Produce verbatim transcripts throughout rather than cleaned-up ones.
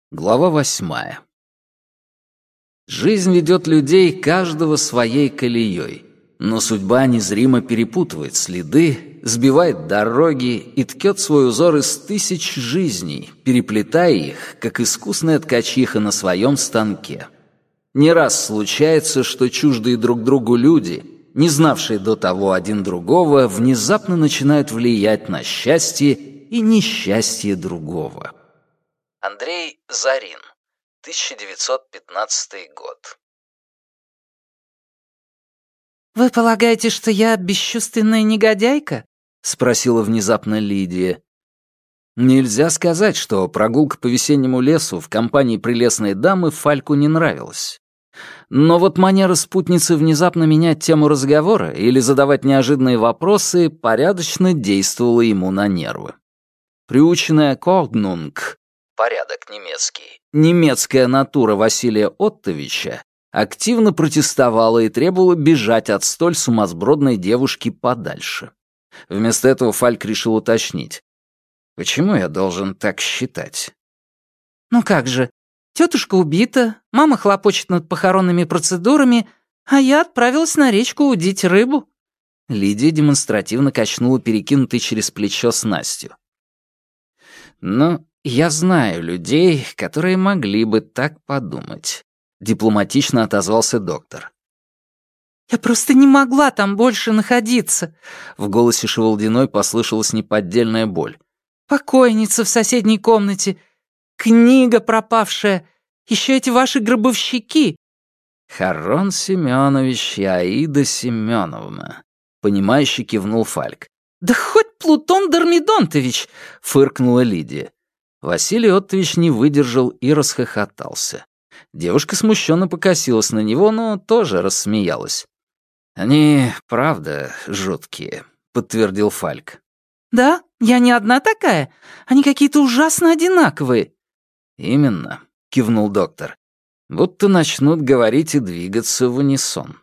Глава восьмая. Жизнь ведет людей каждого своей колеей, но судьба незримо перепутывает следы, сбивает дороги и ткет свой узор из тысяч жизней, переплетая их, как искусная ткачиха на своем станке. Не раз случается, что чуждые друг другу люди, не знавшие до того один другого, внезапно начинают влиять на счастье и несчастье другого. Андрей Зарин, тысяча девятьсот пятнадцатый год. «Вы полагаете, что я бесчувственная негодяйка?» — спросила внезапно Лидия. Нельзя сказать, что прогулка по весеннему лесу в компании прелестной дамы Фальку не нравилась. Но вот манера спутницы внезапно менять тему разговора или задавать неожиданные вопросы порядочно действовала ему на нервы. Приученная к «Ordnung» — порядок немецкий, немецкая натура Василия Оттовича активно протестовала и требовала бежать от столь сумасбродной девушки подальше. Вместо этого Фальк решил уточнить. «Почему я должен так считать?» «Ну как же, тетушка убита, мама хлопочет над похоронными процедурами, а я отправилась на речку удить рыбу». Лидия демонстративно качнула перекинутой через плечо снастью. «Ну, я знаю людей, которые могли бы так подумать», — дипломатично отозвался доктор. «Я просто не могла там больше находиться», — в голосе Шевалдиной послышалась неподдельная боль. «Покойница в соседней комнате, книга пропавшая, еще эти ваши гробовщики». «Харон Семенович и Аида Семеновна», — понимающе кивнул Фальк. «Да хоть Плутон Дормидонтович», — фыркнула Лидия. Василий Оттович не выдержал и расхохотался. Девушка смущенно покосилась на него, но тоже рассмеялась. «Они, правда, жуткие», — подтвердил Фальк. «Да, я не одна такая. Они какие-то ужасно одинаковые». «Именно», — кивнул доктор. «Будто начнут говорить и двигаться в унисон».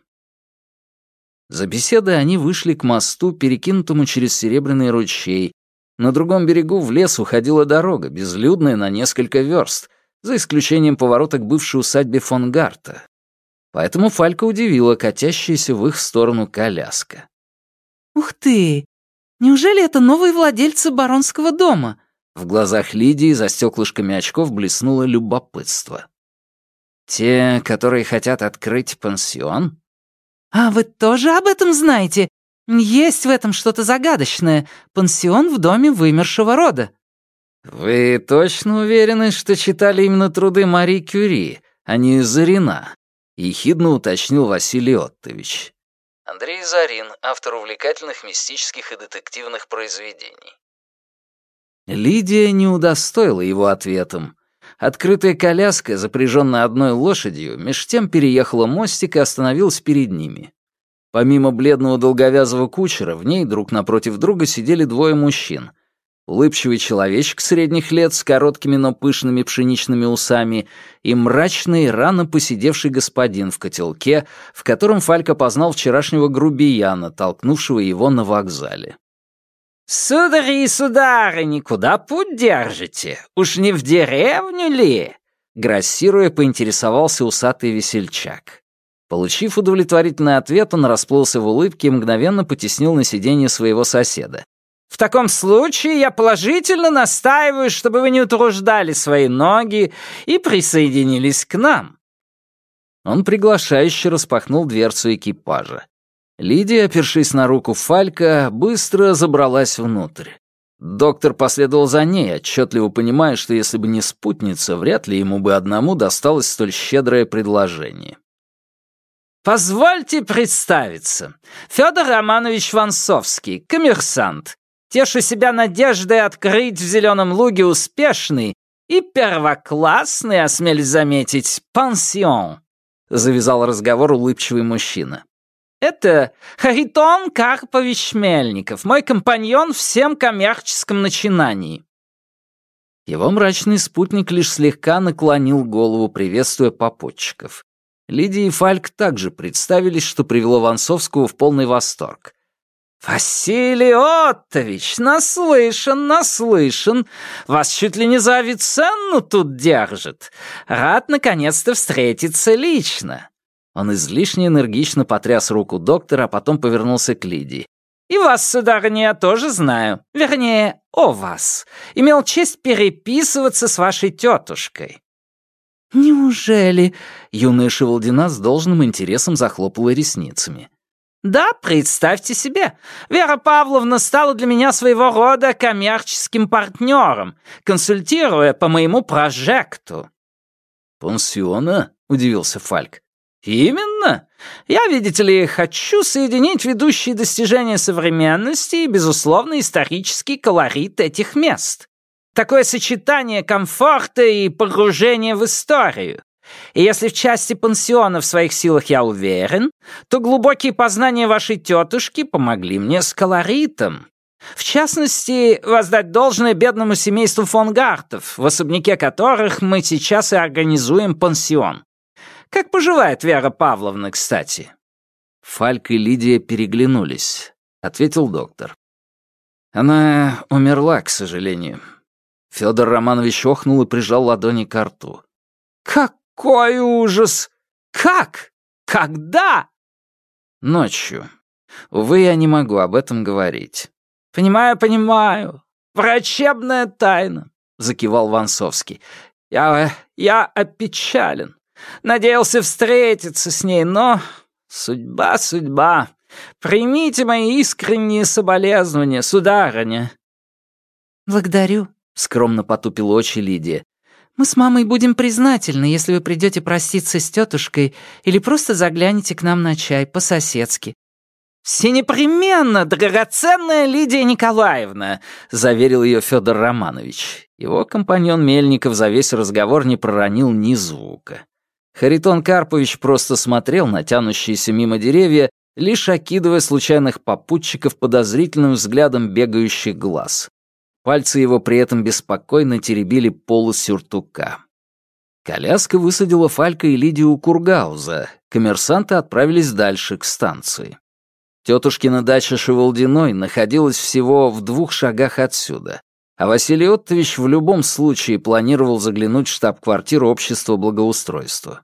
За беседой они вышли к мосту, перекинутому через Серебряный ручей. На другом берегу в лес уходила дорога, безлюдная на несколько верст, за исключением поворота к бывшей усадьбе фон Гарта. Поэтому Фалька удивила катящаяся в их сторону коляска. «Ух ты! Неужели это новые владельцы баронского дома?» В глазах Лидии за стеклышками очков блеснуло любопытство. «Те, которые хотят открыть пансион?» «А вы тоже об этом знаете? Есть в этом что-то загадочное. Пансион в доме вымершего рода». «Вы точно уверены, что читали именно труды Мари Кюри, а не Зарина?» — ехидно уточнил Василий Оттович. Андрей Зарин, автор увлекательных мистических и детективных произведений. Лидия не удостоила его ответом. Открытая коляска, запряженная одной лошадью, меж тем переехала мостик и остановилась перед ними. Помимо бледного долговязого кучера, в ней друг напротив друга сидели двое мужчин. Улыбчивый человечек средних лет с короткими, но пышными пшеничными усами и мрачный, рано поседевший господин в котелке, в котором Фальк опознал вчерашнего грубияна, толкнувшего его на вокзале. «Судари и сударыни, куда путь держите? Уж не в деревню ли?» Грассируя, поинтересовался усатый весельчак. Получив удовлетворительный ответ, он расплылся в улыбке и мгновенно потеснил на сиденье своего соседа. «В таком случае я положительно настаиваю, чтобы вы не утруждали свои ноги и присоединились к нам». Он приглашающе распахнул дверцу экипажа. Лидия, опершись на руку Фалька, быстро забралась внутрь. Доктор последовал за ней, отчетливо понимая, что если бы не спутница, вряд ли ему бы одному досталось столь щедрое предложение. «Позвольте представиться. Федор Романович Вансовский, коммерсант. Тешу себя надеждой открыть в Зеленом Луге успешный и первоклассный, осмелюсь заметить, пансион», — завязал разговор улыбчивый мужчина. «Это Харитон Карпович Мельников, мой компаньон в всем коммерческом начинании». Его мрачный спутник лишь слегка наклонил голову, приветствуя попутчиков. Лидия и Фальк также представились, что привело Вансовского в полный восторг. «Василий Оттович, наслышан, наслышан. Вас чуть ли не за Авиценну тут держат. Рад наконец-то встретиться лично». Он излишне энергично потряс руку доктора, а потом повернулся к Лидии. «И вас, сударыня, я тоже знаю. Вернее, о вас. Имел честь переписываться с вашей тетушкой». «Неужели?» — юная Шевалдина с должным интересом захлопала ресницами. «Да, представьте себе, Вера Павловна стала для меня своего рода коммерческим партнером, консультируя по моему прожекту». «Пансиона?» — удивился Фальк. «Именно. Я, видите ли, хочу соединить ведущие достижения современности и, безусловно, исторический колорит этих мест. Такое сочетание комфорта и погружения в историю. И если в части пансиона в своих силах я уверен, то глубокие познания вашей тетушки помогли мне с колоритом. В частности, воздать должное бедному семейству фон Гартов, в особняке которых мы сейчас и организуем пансион. Как поживает Вера Павловна, кстати?» Фальк и Лидия переглянулись, — ответил доктор. «Она умерла, к сожалению». Федор Романович охнул и прижал ладони к рту. «Какой ужас! Как? Когда?» «Ночью. Увы, я не могу об этом говорить». «Понимаю, понимаю. Врачебная тайна», — закивал Вансовский. «Я... я опечален. Надеялся встретиться с ней, но... Судьба, судьба. Примите мои искренние соболезнования, сударыня». «Благодарю», — скромно потупила очи Лидия. «Мы с мамой будем признательны, если вы придете проститься с тетушкой или просто заглянете к нам на чай по-соседски». «Все непременно, драгоценная Лидия Николаевна», — заверил ее Федор Романович. Его компаньон Мельников за весь разговор не проронил ни звука. Харитон Карпович просто смотрел на тянущиеся мимо деревья, лишь окидывая случайных попутчиков подозрительным взглядом бегающих глаз. Пальцы его при этом беспокойно теребили полу сюртука. Коляска высадила Фалька и Лидию у Кургауза. Коммерсанты отправились дальше, к станции. Тетушкина дача Шевалдиной находилась всего в двух шагах отсюда, а Василий Оттович в любом случае планировал заглянуть в штаб-квартиру общества благоустройства.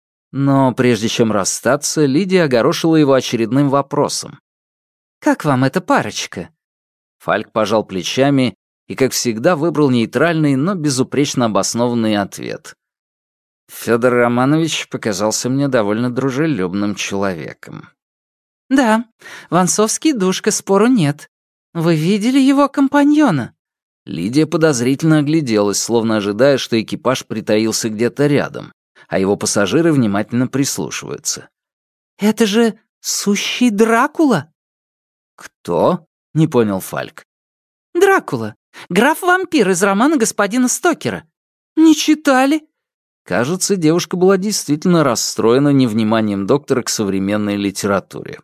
Но прежде чем расстаться, Лидия огорошила его очередным вопросом. «Как вам эта парочка?» Фальк пожал плечами и, как всегда, выбрал нейтральный, но безупречно обоснованный ответ. Федор Романович показался мне довольно дружелюбным человеком. «Да, Вансовский душка, спору нет. Вы видели его компаньона?» Лидия подозрительно огляделась, словно ожидая, что экипаж притаился где-то рядом, а его пассажиры внимательно прислушиваются. «Это же сущий Дракула!» «Кто?» — не понял Фальк. «Дракула. Граф-вампир из романа господина Стокера. Не читали?» Кажется, девушка была действительно расстроена невниманием доктора к современной литературе.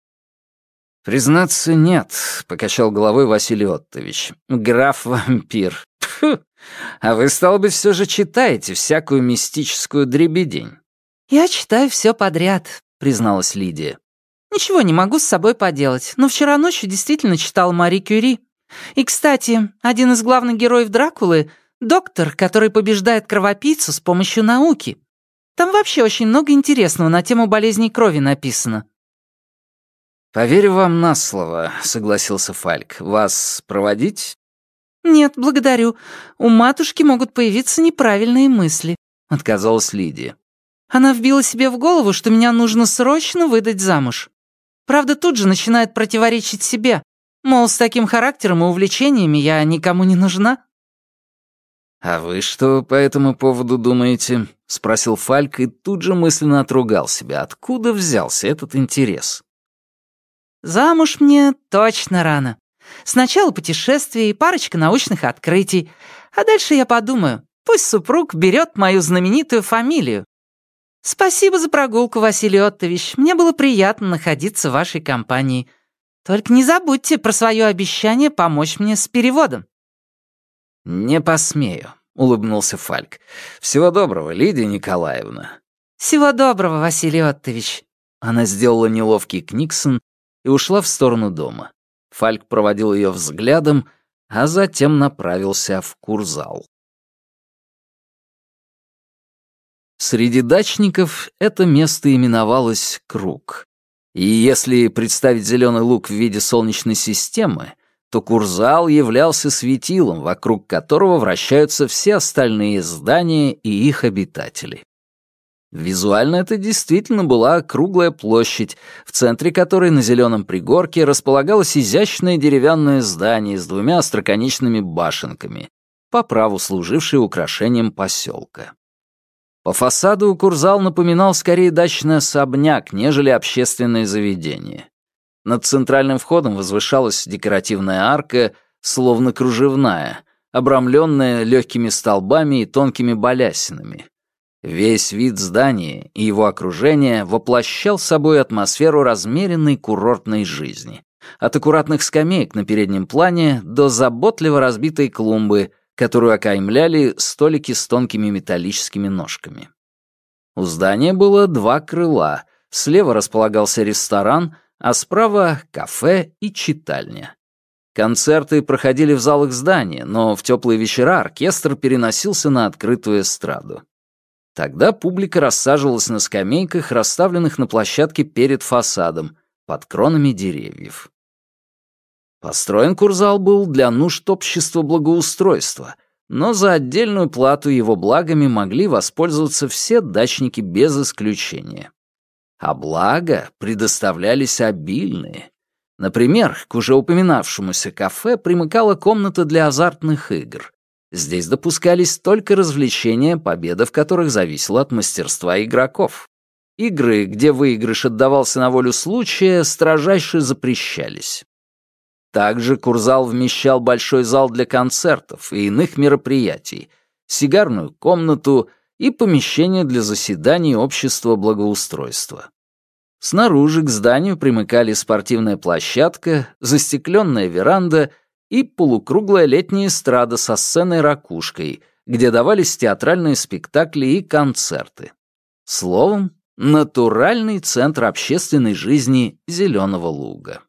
«Признаться, нет», — покачал головой Василий Оттович. «Граф-вампир. Тьфу! А вы, стало быть, все же читаете всякую мистическую дребедень». «Я читаю все подряд», — призналась Лидия. «Ничего не могу с собой поделать, но вчера ночью действительно читала Мари Кюри. И, кстати, один из главных героев Дракулы — доктор, который побеждает кровопийцу с помощью науки. Там вообще очень много интересного на тему болезней крови написано». «Поверю вам на слово», — согласился Фальк. «Вас проводить?» «Нет, благодарю. У матушки могут появиться неправильные мысли», — отказалась Лидия. «Она вбила себе в голову, что меня нужно срочно выдать замуж. Правда, тут же начинает противоречить себе. Мол, с таким характером и увлечениями я никому не нужна». «А вы что по этому поводу думаете?» — спросил Фальк и тут же мысленно отругал себя. Откуда взялся этот интерес? «Замуж мне точно рано. Сначала путешествие и парочка научных открытий, а дальше я подумаю, пусть супруг берет мою знаменитую фамилию. Спасибо за прогулку, Василий Оттович, мне было приятно находиться в вашей компании. Только не забудьте про свое обещание помочь мне с переводом». «Не посмею», — улыбнулся Фальк. «Всего доброго, Лидия Николаевна». «Всего доброго, Василий Оттович». Она сделала неловкий книксон и ушла в сторону дома. Фальк проводил ее взглядом, а затем направился в курзал. Среди дачников это место именовалось Круг. И если представить зеленый луг в виде солнечной системы, то курзал являлся светилом, вокруг которого вращаются все остальные здания и их обитатели. Визуально это действительно была круглая площадь, в центре которой на зеленом пригорке располагалось изящное деревянное здание с двумя остроконечными башенками, по праву служившее украшением поселка. По фасаду курзал напоминал скорее дачный особняк, нежели общественное заведение. Над центральным входом возвышалась декоративная арка, словно кружевная, обрамленная легкими столбами и тонкими балясинами. Весь вид здания и его окружение воплощал собой атмосферу размеренной курортной жизни. От аккуратных скамеек на переднем плане до заботливо разбитой клумбы, которую окаймляли столики с тонкими металлическими ножками. У здания было два крыла. Слева располагался ресторан, а справа — кафе и читальня. Концерты проходили в залах здания, но в теплые вечера оркестр переносился на открытую эстраду. Тогда публика рассаживалась на скамейках, расставленных на площадке перед фасадом, под кронами деревьев. Построен курзал был для нужд общества благоустройства, но за отдельную плату его благами могли воспользоваться все дачники без исключения. А блага предоставлялись обильные. Например, к уже упоминавшемуся кафе примыкала комната для азартных игр. Здесь допускались только развлечения, победа в которых зависела от мастерства игроков. Игры, где выигрыш отдавался на волю случая, строжайше запрещались. Также курзал вмещал большой зал для концертов и иных мероприятий, сигарную комнату и помещение для заседаний общества благоустройства. Снаружи к зданию примыкали спортивная площадка, застекленная веранда и полукруглая летняя эстрада со сценой-ракушкой, где давались театральные спектакли и концерты. Словом, натуральный центр общественной жизни Зеленого луга.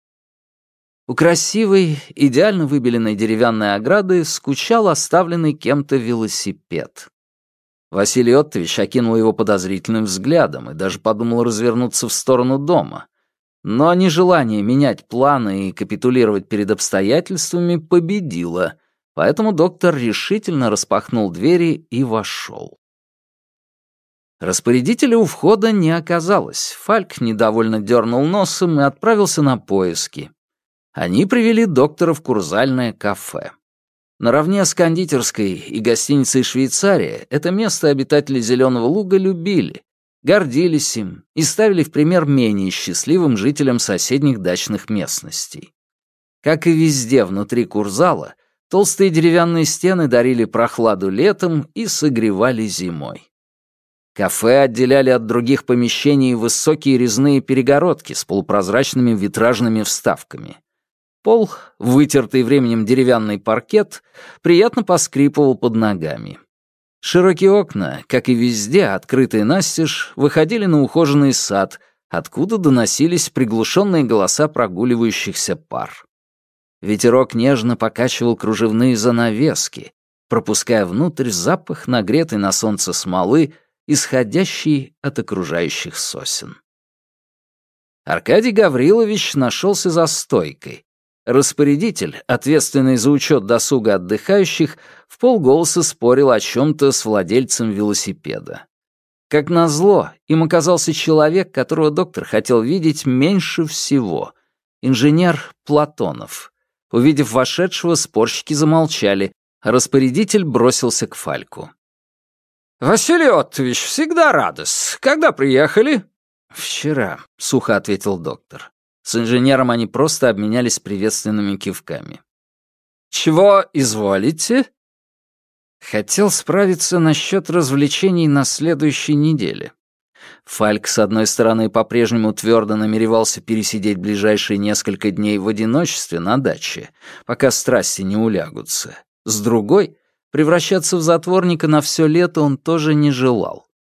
У красивой, идеально выбеленной деревянной ограды скучал оставленный кем-то велосипед. Василий Оттович окинул его подозрительным взглядом и даже подумал развернуться в сторону дома. Но нежелание менять планы и капитулировать перед обстоятельствами победило, поэтому доктор решительно распахнул двери и вошел. Распорядителя у входа не оказалось. Фальк недовольно дернул носом и отправился на поиски. Они привели доктора в курзальное кафе. Наравне с кондитерской и гостиницей «Швейцария» это место обитатели Зеленого луга любили, гордились им и ставили в пример менее счастливым жителям соседних дачных местностей. Как и везде внутри курзала, толстые деревянные стены дарили прохладу летом и согревали зимой. Кафе отделяли от других помещений высокие резные перегородки с полупрозрачными витражными вставками. Пол, вытертый временем деревянный паркет, приятно поскрипывал под ногами. Широкие окна, как и везде, открытые настежь, выходили на ухоженный сад, откуда доносились приглушенные голоса прогуливающихся пар. Ветерок нежно покачивал кружевные занавески, пропуская внутрь запах нагретой на солнце смолы, исходящий от окружающих сосен. Аркадий Гаврилович нашелся за стойкой. Распорядитель, ответственный за учет досуга отдыхающих, вполголоса спорил о чем-то с владельцем велосипеда. Как назло, им оказался человек, которого доктор хотел видеть меньше всего — инженер Платонов. Увидев вошедшего, спорщики замолчали, а распорядитель бросился к Фальку. «Василий Оттович, всегда рад-с. Когда приехали?» «Вчера», — сухо ответил доктор. С инженером они просто обменялись приветственными кивками. «Чего изволите?» Хотел справиться насчет развлечений на следующей неделе. Фальк, с одной стороны, по-прежнему твердо намеревался пересидеть ближайшие несколько дней в одиночестве на даче, пока страсти не улягутся. С другой, превращаться в затворника на все лето он тоже не желал.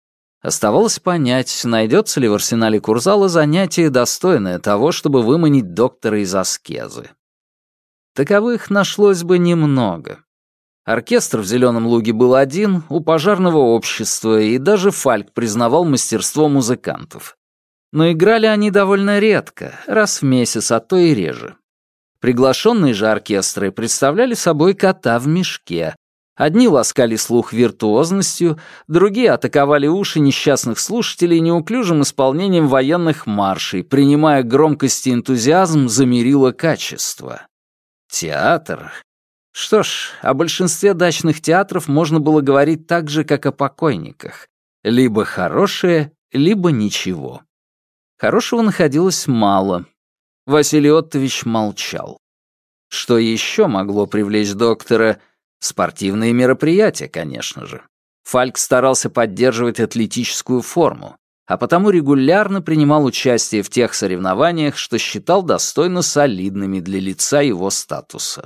Оставалось понять, найдется ли в арсенале Курзала занятие, достойное того, чтобы выманить доктора из аскезы. Таковых нашлось бы немного. Оркестр в «Зеленом луге» был один, у пожарного общества, и даже Фальк признавал мастерство музыкантов. Но играли они довольно редко, раз в месяц, а то и реже. Приглашенные же оркестры представляли собой кота в мешке. Одни ласкали слух виртуозностью, другие атаковали уши несчастных слушателей неуклюжим исполнением военных маршей, принимая громкость и энтузиазм за мерило качества. Театр. Что ж, о большинстве дачных театров можно было говорить так же, как о покойниках. Либо хорошее, либо ничего. Хорошего находилось мало. Василий Оттович молчал. Что еще могло привлечь доктора? Спортивные мероприятия, конечно же. Фальк старался поддерживать атлетическую форму, а потому регулярно принимал участие в тех соревнованиях, что считал достойно солидными для лица его статуса.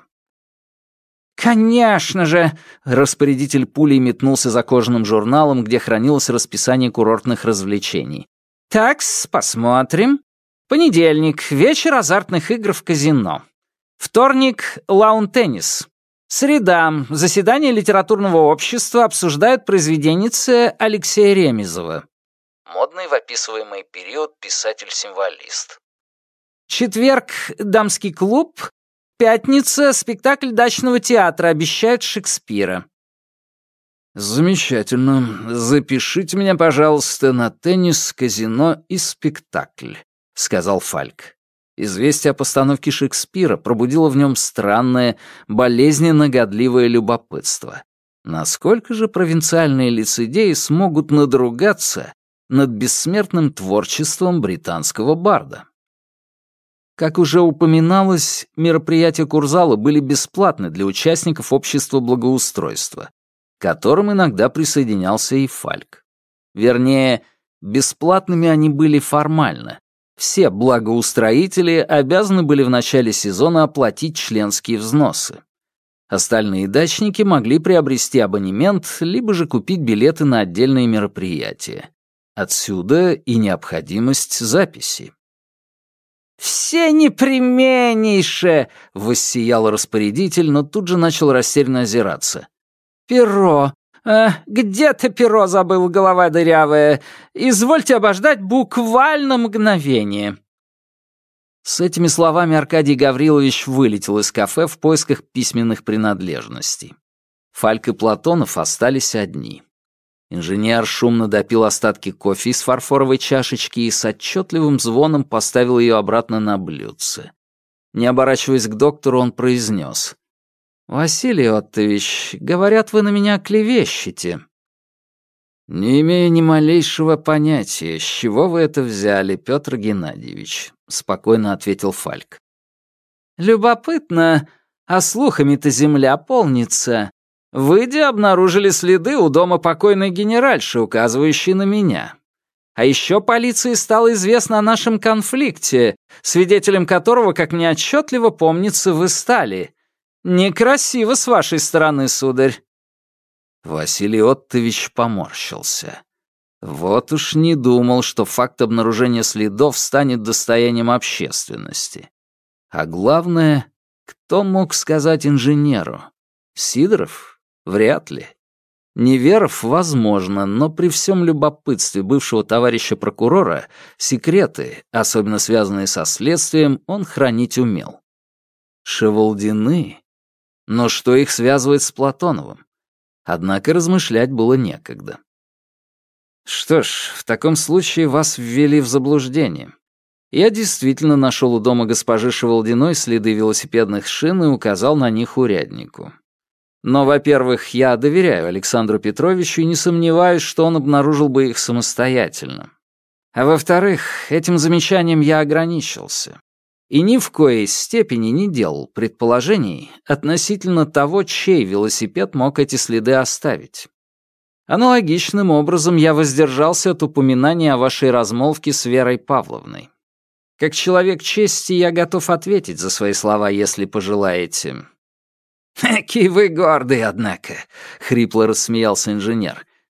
«Конечно же!» — распорядитель пулей метнулся за кожаным журналом, где хранилось расписание курортных развлечений. «Такс, посмотрим. Понедельник — вечер азартных игр в казино. Вторник — лаун-теннис. Среда — заседание литературного общества обсуждают произведенницы Алексея Ремезова. Модный в описываемый период писатель-символист. Четверг — дамский клуб. Пятница — спектакль дачного театра обещают Шекспира». «Замечательно. Запишите меня, пожалуйста, на теннис, казино и спектакль», — сказал Фальк. Известие о постановке Шекспира пробудило в нем странное, болезненно-годливое любопытство. Насколько же провинциальные лицедеи смогут надругаться над бессмертным творчеством британского барда? Как уже упоминалось, мероприятия Курзала были бесплатны для участников общества благоустройства, к которым иногда присоединялся и Фальк. Вернее, бесплатными они были формально. Все благоустроители обязаны были в начале сезона оплатить членские взносы. Остальные дачники могли приобрести абонемент, либо же купить билеты на отдельные мероприятия. Отсюда и необходимость записи. «Все непременнейше!» — воссиял распорядитель, но тут же начал растерянно озираться. «Перо! А, где-то перо забыл, голова дырявая. Извольте обождать буквально мгновение». С этими словами Аркадий Гаврилович вылетел из кафе в поисках письменных принадлежностей. Фальк и Платонов остались одни. Инженер шумно допил остатки кофе из фарфоровой чашечки и с отчетливым звоном поставил ее обратно на блюдце. Не оборачиваясь к доктору, он произнес: «Василий Оттович, говорят, вы на меня клевещете». «Не имею ни малейшего понятия, с чего вы это взяли, Петр Геннадьевич», — спокойно ответил Фальк. «Любопытно, а слухами-то земля полнится. Выйдя, обнаружили следы у дома покойной генеральши, указывающие на меня. А еще полиции стало известно о нашем конфликте, свидетелем которого, как мне отчетливо помнится, вы стали. Некрасиво с вашей стороны, сударь». Василий Оттович поморщился. Вот уж не думал, что факт обнаружения следов станет достоянием общественности. А главное, кто мог сказать инженеру? Сидоров? Вряд ли. Неверов, возможно, но при всем любопытстве бывшего товарища прокурора секреты, особенно связанные со следствием, он хранить умел. Шевалдины? Но что их связывает с Платоновым? Однако размышлять было некогда. Что ж, в таком случае вас ввели в заблуждение. Я действительно нашел у дома госпожи Шевалдиной следы велосипедных шин и указал на них уряднику. Но, во-первых, я доверяю Александру Петровичу и не сомневаюсь, что он обнаружил бы их самостоятельно. А во-вторых, этим замечанием я ограничился. И ни в коей степени не делал предположений относительно того, чей велосипед мог эти следы оставить. Аналогичным образом я воздержался от упоминания о вашей размолвке с Верой Павловной. Как человек чести я готов ответить за свои слова, если пожелаете. «Какие вы гордый, однако!» — хрипло рассмеялся инженер.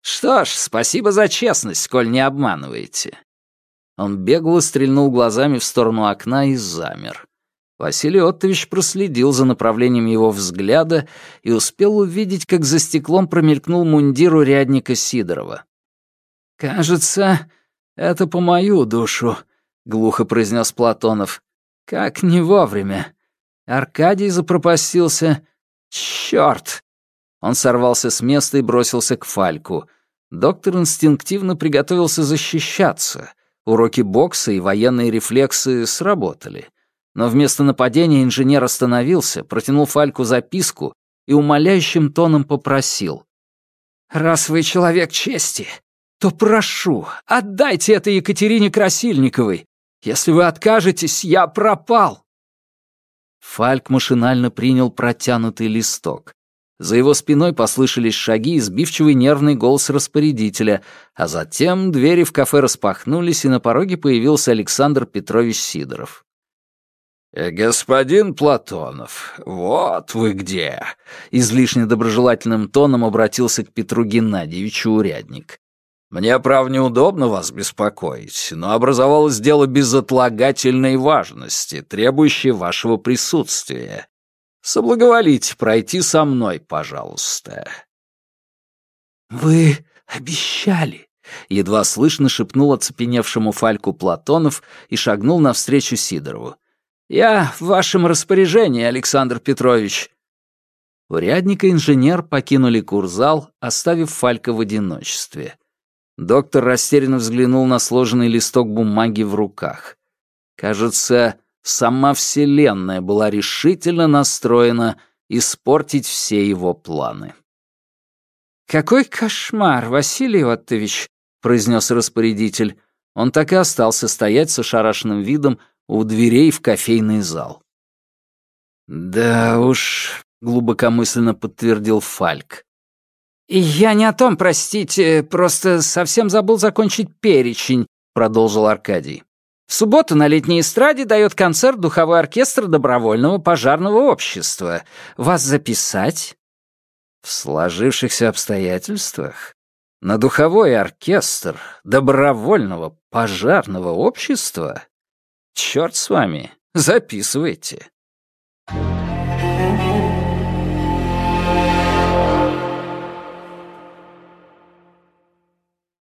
«Что ж, спасибо за честность, сколь не обманываете». Он бегло стрельнул глазами в сторону окна и замер. Василий Оттович проследил за направлением его взгляда и успел увидеть, как за стеклом промелькнул мундир урядника Сидорова. «Кажется, это по мою душу», — глухо произнес Платонов. «Как не вовремя. Аркадий запропастился. Чёрт!» Он сорвался с места и бросился к Фальку. Доктор инстинктивно приготовился защищаться. Уроки бокса и военные рефлексы сработали. Но вместо нападения инженер остановился, протянул Фальку записку и умоляющим тоном попросил. «Раз вы человек чести, то прошу, отдайте это Екатерине Красильниковой. Если вы откажетесь, я пропал». Фальк машинально принял протянутый листок. За его спиной послышались шаги и сбивчивый нервный голос распорядителя, а затем двери в кафе распахнулись, и на пороге появился Александр Петрович Сидоров. «Господин Платонов, вот вы где!» — излишне доброжелательным тоном обратился к Петру Геннадьевичу урядник. «Мне, право, неудобно вас беспокоить, но образовалось дело безотлагательной важности, требующее вашего присутствия. Соблаговолите пройти со мной, пожалуйста». «Вы обещали», — едва слышно шепнул оцепеневшему Фальку Платонов и шагнул навстречу Сидорову. «Я в вашем распоряжении, Александр Петрович». Урядник и инженер покинули курзал, оставив Фалька в одиночестве. Доктор растерянно взглянул на сложенный листок бумаги в руках. Кажется, сама Вселенная была решительно настроена испортить все его планы. «Какой кошмар, Василий Оттович!» — произнес распорядитель. Он так и остался стоять с ошарашенным видом у дверей в кофейный зал. «Да уж», — глубокомысленно подтвердил Фальк. «Я не о том, простите, просто совсем забыл закончить перечень», — продолжил Аркадий. «В субботу на летней эстраде дает концерт духовой оркестр добровольного пожарного общества. Вас записать?» В сложившихся обстоятельствах на духовой оркестр добровольного пожарного общества? Черт с вами, записывайте.